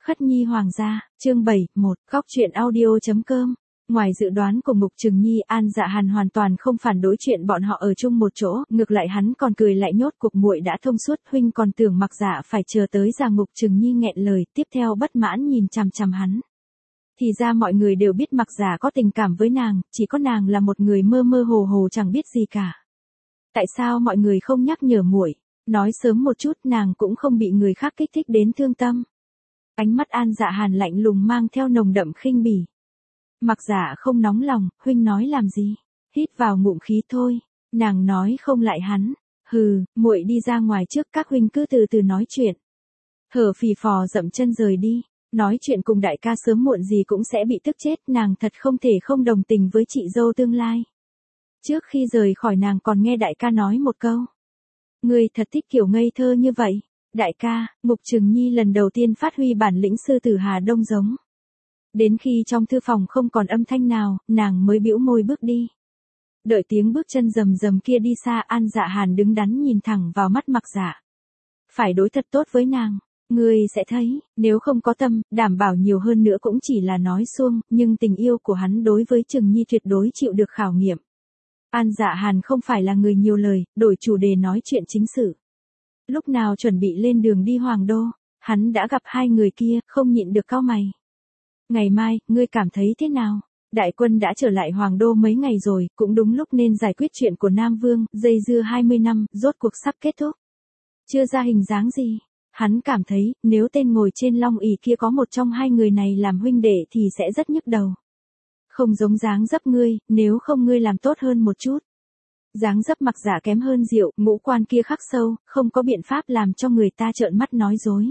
Khất Nhi Hoàng gia, chương 7, 1, góc truyện audio.com. Ngoài dự đoán của Mục Trừng Nhi, An Dạ Hàn hoàn toàn không phản đối chuyện bọn họ ở chung một chỗ, ngược lại hắn còn cười lại nhốt cuộc muội đã thông suốt, huynh còn tưởng Mặc Dạ phải chờ tới già. Mục Trừng Nhi nghẹn lời, tiếp theo bất mãn nhìn chằm chằm hắn. Thì ra mọi người đều biết Mặc Dạ có tình cảm với nàng, chỉ có nàng là một người mơ mơ hồ hồ chẳng biết gì cả. Tại sao mọi người không nhắc nhở muội, nói sớm một chút, nàng cũng không bị người khác kích thích đến thương tâm. Ánh mắt An Dạ Hàn lạnh lùng mang theo nồng đậm khinh bỉ. Mặc Dạ không nóng lòng, huynh nói làm gì? Hít vào ngụm khí thôi. Nàng nói không lại hắn. Hừ, muội đi ra ngoài trước, các huynh cứ từ từ nói chuyện. Hở phì phò dậm chân rời đi. Nói chuyện cùng đại ca sớm muộn gì cũng sẽ bị tức chết, nàng thật không thể không đồng tình với chị dâu tương lai. Trước khi rời khỏi nàng còn nghe đại ca nói một câu. Ngươi thật thích kiểu ngây thơ như vậy. Đại ca, Mục Trừng Nhi lần đầu tiên phát huy bản lĩnh sư tử Hà Đông giống. Đến khi trong thư phòng không còn âm thanh nào, nàng mới bĩu môi bước đi. Đợi tiếng bước chân rầm rầm kia đi xa, An Dạ Hàn đứng đắn nhìn thẳng vào mắt Mặc Dạ. Phải đối thật tốt với nàng, ngươi sẽ thấy, nếu không có tâm, đảm bảo nhiều hơn nữa cũng chỉ là nói suông, nhưng tình yêu của hắn đối với Trừng Nhi tuyệt đối chịu được khảo nghiệm. An Dạ Hàn không phải là người nhiều lời, đổi chủ đề nói chuyện chính sự. Lúc nào chuẩn bị lên đường đi Hoàng Đô, hắn đã gặp hai người kia, không nhịn được cau mày. Ngày mai, ngươi cảm thấy thế nào? Đại quân đã trở lại Hoàng Đô mấy ngày rồi, cũng đúng lúc nên giải quyết chuyện của Nam Vương, dây dưa 20 năm, rốt cuộc sắp kết thúc. Chưa ra hình dáng gì. Hắn cảm thấy, nếu tên ngồi trên long ỷ kia có một trong hai người này làm huynh đệ thì sẽ rất nhức đầu. Không giống dáng dấp ngươi, nếu không ngươi làm tốt hơn một chút. Dáng dấp Mặc Dạ kém hơn Diệu, ngũ quan kia khắc sâu, không có biện pháp làm cho người ta trợn mắt nói dối.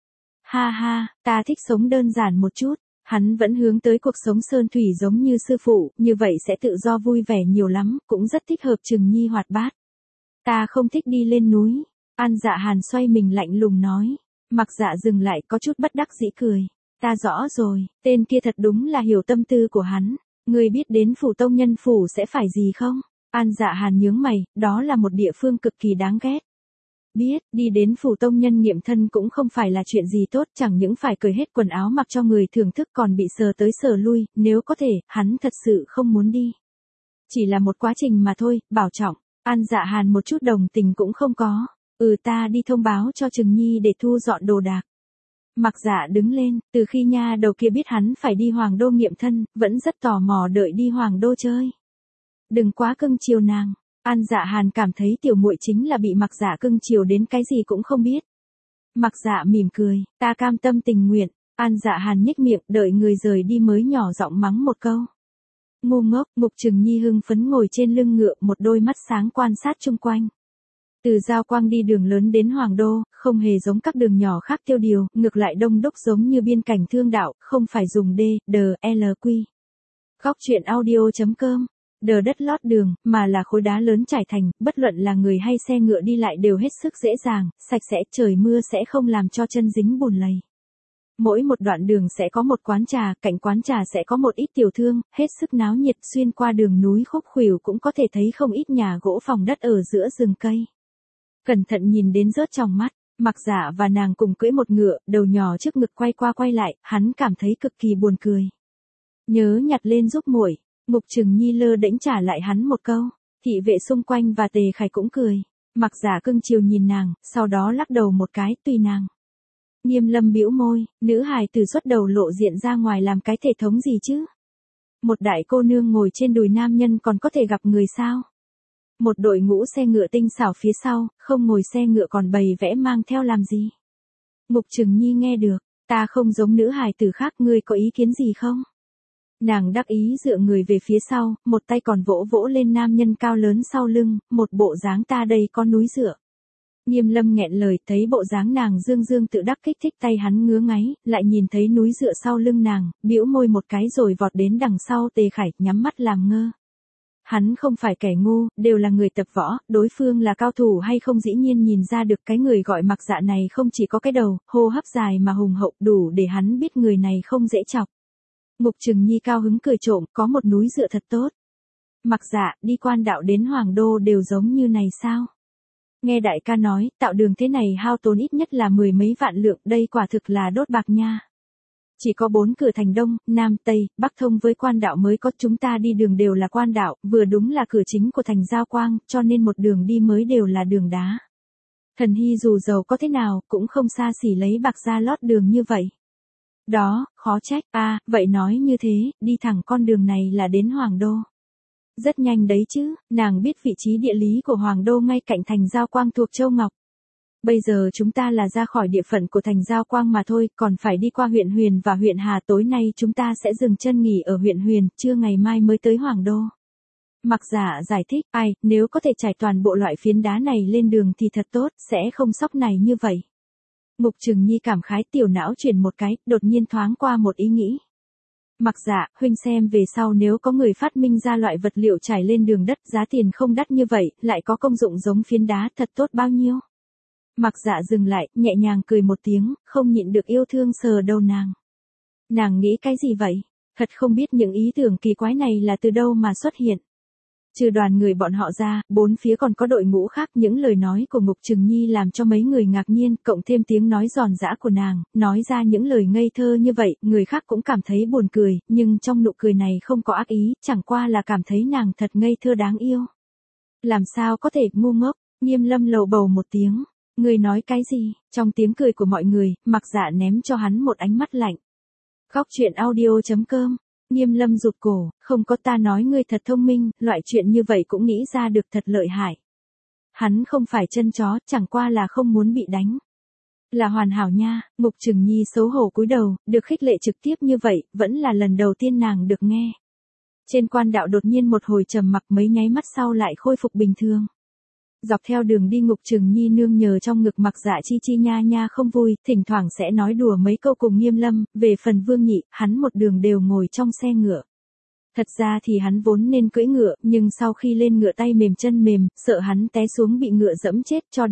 Ha ha, ta thích sống đơn giản một chút. Hắn vẫn hướng tới cuộc sống sơn thủy giống như sư phụ, như vậy sẽ tự do vui vẻ nhiều lắm, cũng rất thích hợp Trừng Nhi hoạt bát. Ta không thích đi lên núi. An Dạ Hàn xoay mình lạnh lùng nói. Mặc Dạ dừng lại, có chút bất đắc dĩ cười. Ta rõ rồi, tên kia thật đúng là hiểu tâm tư của hắn. Ngươi biết đến phủ tông nhân phủ sẽ phải gì không? An Dạ Hàn nhướng mày, đó là một địa phương cực kỳ đáng ghét. Biết, đi đến phủ tông nhân nghiệm thân cũng không phải là chuyện gì tốt, chẳng những phải cởi hết quần áo mặc cho người thưởng thức còn bị sờ tới sờ lui, nếu có thể, hắn thật sự không muốn đi. Chỉ là một quá trình mà thôi, bảo trọng. An Dạ Hàn một chút đồng tình cũng không có. Ta đi thông báo cho Trừng Nhi để thu dọn đồ đạc. Mặc Dạ đứng lên, từ khi nha đầu kia biết hắn phải đi Hoàng Đô nghiệm thân, vẫn rất tò mò đợi đi Hoàng Đô chơi. Đừng quá cưng chiều nàng. An Dạ Hàn cảm thấy tiểu muội chính là bị Mặc Dạ cưng chiều đến cái gì cũng không biết. Mặc Dạ mỉm cười, ta cam tâm tình nguyện. An Dạ Hàn nhếch miệng, đợi người rời đi mới nhỏ giọng mắng một câu. Ngu ngốc. Mục Trừng Nhi hưng phấn ngồi trên lưng ngựa, một đôi mắt sáng quan sát chung quanh. Từ Giao Quang đi đường lớn đến Hoàng Đô, không hề giống các đường nhỏ khác tiêu điều, ngược lại đông đúc giống như biên cảnh thương đạo, không phải dùng DLQ. Góc truyện audio.com. Đờ đất lót đường, mà là khối đá lớn trải thành, bất luận là người hay xe ngựa đi lại đều hết sức dễ dàng, sạch sẽ, trời mưa sẽ không làm cho chân dính bùn lầy. Mỗi một đoạn đường sẽ có một quán trà, cạnh quán trà sẽ có một ít tiểu thương, hết sức náo nhiệt, xuyên qua đường núi khúc khuỷu cũng có thể thấy không ít nhà gỗ phòng đất ở giữa rừng cây. Cẩn thận nhìn đến rớt trong mắt, Mặc Dạ và nàng cùng cưỡi một ngựa, đầu nhỏ trước ngực quay qua quay lại, hắn cảm thấy cực kỳ buồn cười. Nhớ nhặt lên giúp muội. Mục Trừng Nhi lơ đễnh trả lại hắn một câu. Thị vệ xung quanh và Tề Khải cũng cười. Mặc Dạ cưng chiều nhìn nàng, sau đó lắc đầu một cái, tùy nàng. Nghiêm Lâm bĩu môi, nữ hài từ xuất đầu lộ diện ra ngoài làm cái thể thống gì chứ? Một đại cô nương ngồi trên đùi nam nhân còn có thể gặp người sao? Một đội ngũ xe ngựa tinh xảo phía sau, không ngồi xe ngựa còn bày vẽ mang theo làm gì? Mục Trừng Nhi nghe được, ta không giống nữ hài tử khác, ngươi có ý kiến gì không? Nàng đắc ý dựa người về phía sau, một tay còn vỗ vỗ lên nam nhân cao lớn sau lưng, một bộ dáng ta đây có núi dựa. Nghiêm Lâm nghẹn lời, thấy bộ dáng nàng dương dương tự đắc kích thích tay hắn ngứa ngáy, lại nhìn thấy núi dựa sau lưng nàng, bĩu môi một cái rồi vọt đến đằng sau Tề Khải, nhắm mắt làm ngơ. Hắn không phải kẻ ngu, đều là người tập võ, đối phương là cao thủ hay không dĩ nhiên nhìn ra được cái người gọi Mặc Dạ này không chỉ có cái đầu, hô hấp dài mà hùng hậu đủ để hắn biết người này không dễ chọc. Mục Trừng Nhi cao hứng cười trộm, có một núi dựa thật tốt. Mặc Dạ, đi quan đạo đến Hoàng Đô đều giống như này sao? Nghe đại ca nói, tạo đường thế này hao tốn ít nhất là 10 mấy vạn lượng, đây quả thực là đốt bạc nha. Chỉ có 4 cửa thành Đông, Nam, Tây, Bắc thông với quan đạo mới có, chúng ta đi đường đều là quan đạo, vừa đúng là cửa chính của thành Giao Quang, cho nên một đường đi mới đều là đường đá. Thần Hy dù giàu có thế nào, cũng không xa xỉ lấy bạc ra lót đường như vậy. Đó, khó trách, vậy nói như thế, đi thẳng con đường này là đến Hoàng Đô. Rất nhanh đấy chứ, nàng biết vị trí địa lý của Hoàng Đô ngay cạnh thành Giao Quang thuộc Châu Ngọc. Bây giờ chúng ta là ra khỏi địa phận của thành Giao Quang mà thôi, còn phải đi qua huyện Huyền và huyện Hà. Tối nay chúng ta sẽ dừng chân nghỉ ở huyện Huyền, trưa ngày mai mới tới Hoàng Đô. Mặc Dạ giải thích, nếu có thể trải toàn bộ loại phiến đá này lên đường thì thật tốt, sẽ không sóc này như vậy. Mục Trừng Nhi cảm khái, tiểu não chuyển một cái, đột nhiên thoáng qua một ý nghĩ. Mặc Dạ, huynh xem về sau nếu có người phát minh ra loại vật liệu trải lên đường đất giá tiền không đắt như vậy, lại có công dụng giống phiến đá, thật tốt bao nhiêu. Mặc Dạ dừng lại, nhẹ nhàng cười một tiếng, không nhịn được yêu thương sờ đầu nàng. Nàng nghĩ cái gì vậy? Thật không biết những ý tưởng kỳ quái này là từ đâu mà xuất hiện. Trừ đoàn người bọn họ ra, bốn phía còn có đội ngũ khác. Những lời nói của Mục Trừng Nhi làm cho mấy người ngạc nhiên, cộng thêm tiếng nói giòn giã của nàng, nói ra những lời ngây thơ như vậy, người khác cũng cảm thấy buồn cười, nhưng trong nụ cười này không có ác ý, chẳng qua là cảm thấy nàng thật ngây thơ đáng yêu. Làm sao có thể ngu ngốc, Nghiêm Lâm lầu bầu một tiếng. Người nói cái gì? Trong tiếng cười của mọi người, Mặc Dạ ném cho hắn một ánh mắt lạnh. Góc truyện audio.com. Nghiêm Lâm rụt cổ, không có, ta nói ngươi thật thông minh, loại chuyện như vậy cũng nghĩ ra được, thật lợi hại. Hắn không phải chân chó, chẳng qua là không muốn bị đánh. Là hoàn hảo nha. Mục Trừng Nhi xấu hổ cúi đầu, được khích lệ trực tiếp như vậy, vẫn là lần đầu tiên nàng được nghe. Trên quan đạo đột nhiên một hồi trầm mặc, mấy nháy mắt sau lại khôi phục bình thường. Dọc theo đường đi Mục Trừng Nhi nương nhờ trong ngực Mặc Dạ chi chi nha nha không vui, thỉnh thoảng sẽ nói đùa mấy câu cùng Nghiêm Lâm. Về phần Vương Nhị, hắn một đường đều ngồi trong xe ngựa. Thật ra thì hắn vốn nên cưỡi ngựa, nhưng sau khi lên ngựa tay mềm chân mềm, sợ hắn té xuống bị ngựa dẫm chết cho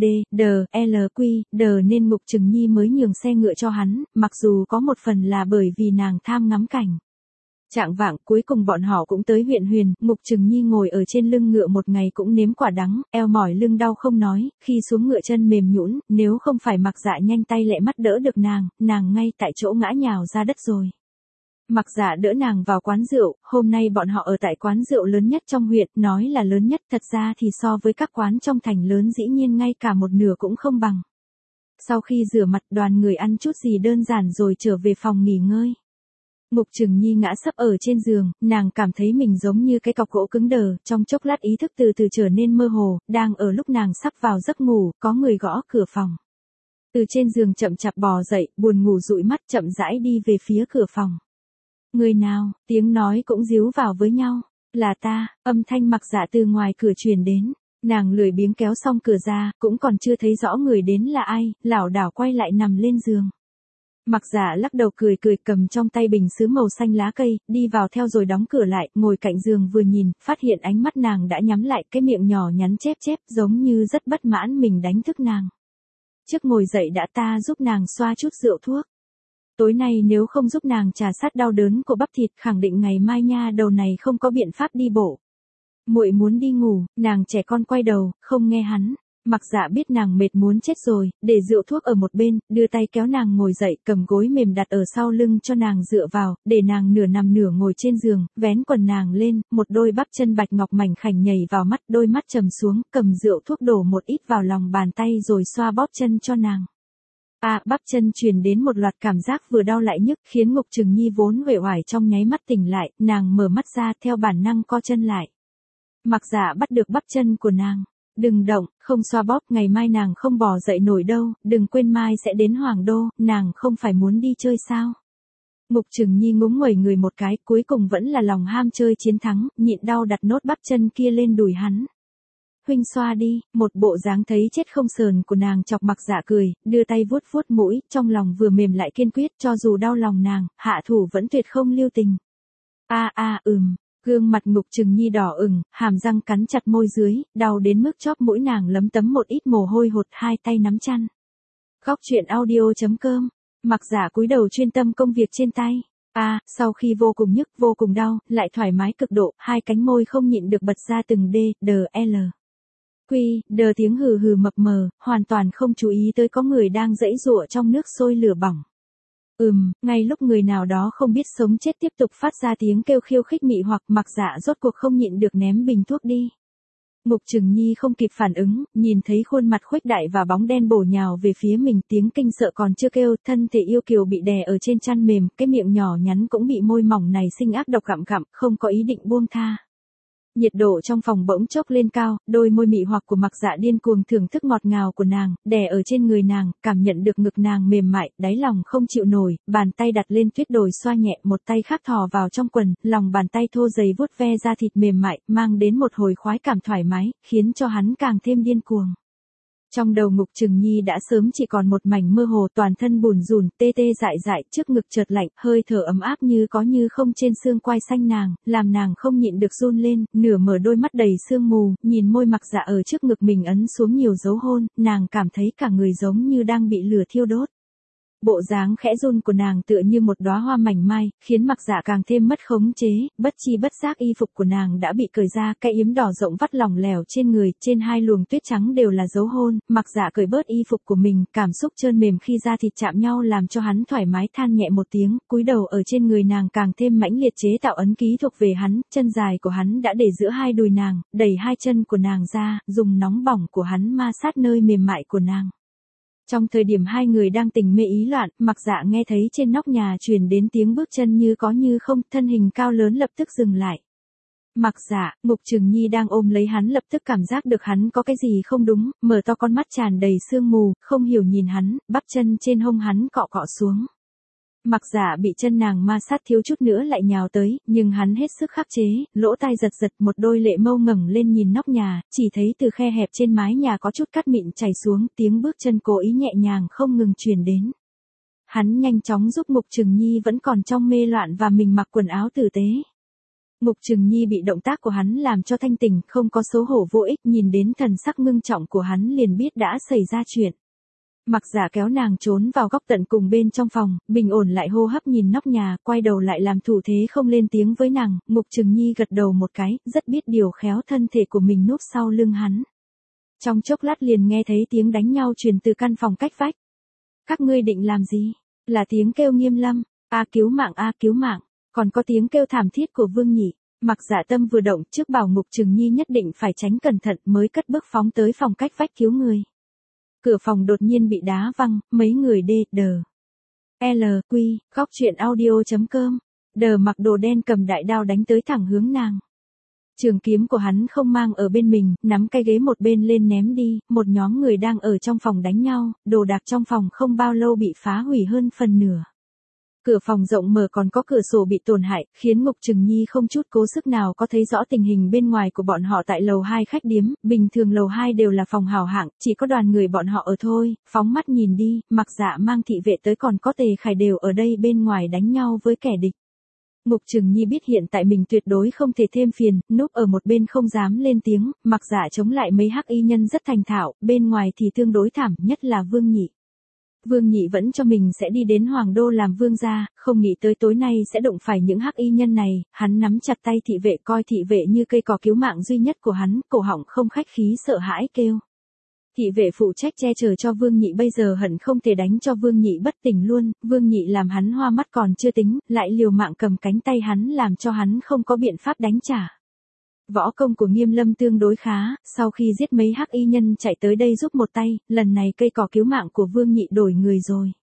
nên Mục Trừng Nhi mới nhường xe ngựa cho hắn, mặc dù có một phần là bởi vì nàng tham ngắm cảnh. Chạng vạng cuối cùng bọn họ cũng tới huyện Huyền, Mục Trừng Nhi ngồi ở trên lưng ngựa một ngày cũng nếm quả đắng, eo mỏi lưng đau không nói, khi xuống ngựa chân mềm nhũn, nếu không phải Mặc Dạ nhanh tay lẹ mắt đỡ được nàng ngay tại chỗ ngã nhào ra đất rồi. Mặc Dạ đỡ nàng vào quán rượu, hôm nay bọn họ ở tại quán rượu lớn nhất trong huyện, nói là lớn nhất, thật ra thì so với các quán trong thành lớn dĩ nhiên ngay cả một nửa cũng không bằng. Sau khi rửa mặt, đoàn người ăn chút gì đơn giản rồi trở về phòng nghỉ ngơi. Mục Trừng Nhi ngã sấp ở trên giường, nàng cảm thấy mình giống như cái cọc gỗ cứng đờ, trong chốc lát ý thức từ từ trở nên mơ hồ, đang ở lúc nàng sắp vào giấc ngủ, có người gõ cửa phòng. Từ trên giường chậm chạp bò dậy, buồn ngủ dụi mắt chậm rãi đi về phía cửa phòng. Người nào? Tiếng nói cũng díu vào với nhau. Là ta, âm thanh Mặc Dạ từ ngoài cửa truyền đến. Nàng lười biếng kéo xong cửa ra, cũng còn chưa thấy rõ người đến là ai, lảo đảo quay lại nằm lên giường. Mặc Dạ lắc đầu cười cầm trong tay bình sứ màu xanh lá cây, đi vào theo rồi đóng cửa lại, ngồi cạnh giường vừa nhìn, phát hiện ánh mắt nàng đã nhắm lại, cái miệng nhỏ nhắn chép giống như rất bất mãn mình đánh thức nàng. Trước ngồi dậy đã, ta giúp nàng xoa chút rượu thuốc. Tối nay nếu không giúp nàng trà sát đau đớn của bắp thịt, khẳng định ngày mai nha đầu này không có biện pháp đi bộ. Muội muốn đi ngủ, nàng trẻ con quay đầu, không nghe hắn. Mặc Dạ biết nàng mệt muốn chết rồi, để rượu thuốc ở một bên, đưa tay kéo nàng ngồi dậy, cầm gối mềm đặt ở sau lưng cho nàng dựa vào, để nàng nửa nằm nửa ngồi trên giường, vén quần nàng lên, một đôi bắp chân bạch ngọc mảnh khảnh nhảy vào mắt, đôi mắt trầm xuống, cầm rượu thuốc đổ một ít vào lòng bàn tay rồi xoa bóp chân cho nàng. Bắp chân truyền đến một loạt cảm giác vừa đau lại nhức, khiến Mục Trừng Nhi vốn uể oải trong nháy mắt tỉnh lại, nàng mở mắt ra theo bản năng co chân lại. Mặc Dạ bắt được bắp chân của nàng. Đừng động, không xoa bóp, ngày mai nàng không bò dậy nổi đâu, đừng quên mai sẽ đến Hoàng Đô, nàng không phải muốn đi chơi sao. Mục Trừng Nhi ngúng nguẩy người một cái, cuối cùng vẫn là lòng ham chơi chiến thắng, nhịn đau đặt nốt bắp chân kia lên đùi hắn. Huynh xoa đi, một bộ dáng thấy chết không sờn của nàng chọc Mặc Dạ cười, đưa tay vuốt vuốt mũi, trong lòng vừa mềm lại kiên quyết, cho dù đau lòng nàng, hạ thủ vẫn tuyệt không lưu tình. Gương mặt Mục Trừng Nhi đỏ ửng, hàm răng cắn chặt môi dưới, đau đến mức chóp mũi nàng lấm tấm một ít mồ hôi hột, hai tay nắm chăn. Góc truyện audio.com. Mặc Dạ cúi đầu chuyên tâm công việc trên tay. Sau khi vô cùng nhức, vô cùng đau, lại thoải mái cực độ, hai cánh môi không nhịn được bật ra từng tiếng hừ hừ mập mờ, hoàn toàn không chú ý tới có người đang giãy giụa trong nước sôi lửa bỏng. Ngay lúc người nào đó không biết sống chết tiếp tục phát ra tiếng kêu khiêu khích mị hoặc, Mặc Dạ rốt cuộc không nhịn được ném bình thuốc đi. Mục Trừng Nhi không kịp phản ứng, nhìn thấy khuôn mặt khuếch đại và bóng đen bổ nhào về phía mình, tiếng kinh sợ còn chưa kêu, thân thể yêu kiều bị đè ở trên chăn mềm, cái miệng nhỏ nhắn cũng bị môi mỏng này sinh ác độc gặm gặm, không có ý định buông tha. Nhiệt độ trong phòng bỗng chốc lên cao, đôi môi mị hoặc của Mặc Dạ điên cuồng thưởng thức ngọt ngào của nàng, đè ở trên người nàng, cảm nhận được ngực nàng mềm mại, đáy lòng không chịu nổi, bàn tay đặt lên tuyết đồi xoa nhẹ, một tay khác thò vào trong quần, lòng bàn tay thô dày vuốt ve da thịt mềm mại, mang đến một hồi khoái cảm thoải mái, khiến cho hắn càng thêm điên cuồng. Trong đầu Mục Trừng Nhi đã sớm chỉ còn một mảnh mơ hồ, toàn thân bùn rùn, tê tê dại dại, trước ngực chợt lạnh, hơi thở ấm áp như có như không trên xương quai xanh nàng, làm nàng không nhịn được run lên, nửa mở đôi mắt đầy sương mù, nhìn môi Mặc Dạ ở trước ngực mình ấn xuống nhiều dấu hôn, nàng cảm thấy cả người giống như đang bị lửa thiêu đốt. Bộ dáng khẽ run của nàng tựa như một đóa hoa mảnh mai, khiến Mặc Dạ càng thêm mất khống chế, bất chi bất giác y phục của nàng đã bị cởi ra, cái yếm đỏ rộng vắt lỏng lẻo trên người, trên hai luồng tuyết trắng đều là dấu hôn, Mặc Dạ cởi bớt y phục của mình, cảm xúc trơn mềm khi da thịt chạm nhau làm cho hắn thoải mái than nhẹ một tiếng, cúi đầu ở trên người nàng càng thêm mãnh liệt chế tạo ấn ký thuộc về hắn, chân dài của hắn đã để giữa hai đùi nàng, đẩy hai chân của nàng ra, dùng nóng bỏng của hắn ma sát nơi mềm mại của nàng. Trong thời điểm hai người đang tình mê ý loạn, Mặc Dạ nghe thấy trên nóc nhà truyền đến tiếng bước chân như có như không, thân hình cao lớn lập tức dừng lại. Mặc Dạ, Mục Trừng Nhi đang ôm lấy hắn lập tức cảm giác được hắn có cái gì không đúng, mở to con mắt tràn đầy sương mù, không hiểu nhìn hắn, bắp chân trên hông hắn cọ cọ xuống. Mặc Dạ bị chân nàng ma sát thiếu chút nữa lại nhào tới, nhưng hắn hết sức khắc chế, lỗ tai giật giật, một đôi lệ mâu ngẩng lên nhìn nóc nhà, chỉ thấy từ khe hẹp trên mái nhà có chút cát mịn chảy xuống, tiếng bước chân cố ý nhẹ nhàng không ngừng truyền đến. Hắn nhanh chóng giúp Mục Trừng Nhi vẫn còn trong mê loạn và mình mặc quần áo tử tế. Mục Trừng Nhi bị động tác của hắn làm cho thanh tỉnh, không có xấu hổ vô ích, nhìn đến thần sắc ngưng trọng của hắn liền biết đã xảy ra chuyện. Mặc Dạ kéo nàng trốn vào góc tận cùng bên trong phòng, bình ổn lại hô hấp nhìn nóc nhà, quay đầu lại làm thủ thế không lên tiếng với nàng, Mục Trừng Nhi gật đầu một cái, rất biết điều khéo thân thể của mình núp sau lưng hắn. Trong chốc lát liền nghe thấy tiếng đánh nhau truyền từ căn phòng cách vách. Các ngươi định làm gì? Là tiếng kêu Nghiêm Lâm, a cứu mạng, còn có tiếng kêu thảm thiết của Vương Nhị. Mặc Dạ tâm vừa động trước bảo Mục Trừng Nhi nhất định phải tránh cẩn thận mới cất bước phóng tới phòng cách vách cứu người. Cửa phòng đột nhiên bị đá văng, mấy người góc truyện audio.com, Đờ mặc đồ đen cầm đại đao đánh tới thẳng hướng nàng. Trường kiếm của hắn không mang ở bên mình, nắm cái ghế một bên lên ném đi, một nhóm người đang ở trong phòng đánh nhau, đồ đạc trong phòng không bao lâu bị phá hủy hơn phần nửa. Cửa phòng rộng mở còn có cửa sổ bị tổn hại, khiến Mục Trừng Nhi không chút cố sức nào có thấy rõ tình hình bên ngoài của bọn họ tại lầu 2 khách điếm, bình thường lầu 2 đều là phòng hào hạng, chỉ có đoàn người bọn họ ở thôi, phóng mắt nhìn đi, Mặc Dạ mang thị vệ tới còn có Tề Khải đều ở đây bên ngoài đánh nhau với kẻ địch. Mục Trừng Nhi biết hiện tại mình tuyệt đối không thể thêm phiền, núp ở một bên không dám lên tiếng, Mặc Dạ chống lại mấy hắc y nhân rất thành thạo, bên ngoài thì tương đối thảm, nhất là Vương Nhị. Vương Nhị vẫn cho mình sẽ đi đến Hoàng Đô làm vương gia, không nghĩ tới tối nay sẽ đụng phải những hắc y nhân này, hắn nắm chặt tay thị vệ coi thị vệ như cây cỏ cứu mạng duy nhất của hắn, cổ họng không khách khí sợ hãi kêu. Thị vệ phụ trách che chở cho Vương Nhị bây giờ hận không thể đánh cho Vương Nhị bất tỉnh luôn, Vương Nhị làm hắn hoa mắt còn chưa tính, lại liều mạng cầm cánh tay hắn làm cho hắn không có biện pháp đánh trả. Võ công của Nghiêm Lâm tương đối khá, sau khi giết mấy hắc y nhân chạy tới đây giúp một tay, lần này cây cỏ cứu mạng của Vương Nhị đổi người rồi.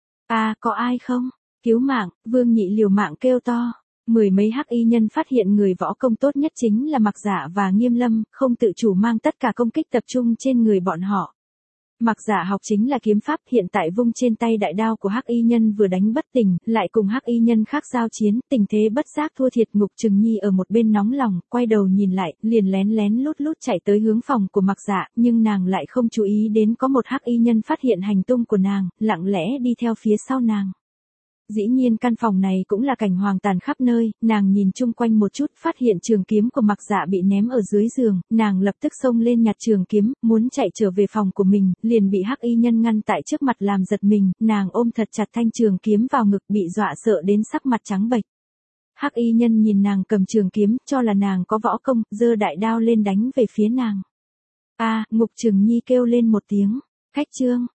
Có ai không? Cứu mạng, Vương Nhị liều mạng kêu to. Mười mấy hắc y nhân phát hiện người võ công tốt nhất chính là Mặc Dạ và Nghiêm Lâm, không tự chủ mang tất cả công kích tập trung trên người bọn họ. Mặc Dạ học chính là kiếm pháp, hiện tại vung trên tay đại đao của hắc y nhân vừa đánh bất tỉnh, lại cùng hắc y nhân khác giao chiến, tình thế bất giác thua thiệt. Mục Trừng Nhi ở một bên nóng lòng, quay đầu nhìn lại, liền lén lén lút lút chạy tới hướng phòng của Mặc Dạ, nhưng nàng lại không chú ý đến có một hắc y nhân phát hiện hành tung của nàng, lặng lẽ đi theo phía sau nàng. Dĩ nhiên căn phòng này cũng là cảnh hoang tàn khắp nơi, nàng nhìn chung quanh một chút, phát hiện trường kiếm của Mặc Dạ bị ném ở dưới giường, nàng lập tức xông lên nhặt trường kiếm, muốn chạy trở về phòng của mình, liền bị hắc y nhân ngăn tại trước mặt làm giật mình, nàng ôm thật chặt thanh trường kiếm vào ngực, bị dọa sợ đến sắc mặt trắng bệch. Hắc y nhân nhìn nàng cầm trường kiếm, cho là nàng có võ công, giơ đại đao lên đánh về phía nàng. Mục Trừng Nhi kêu lên một tiếng, khách trương.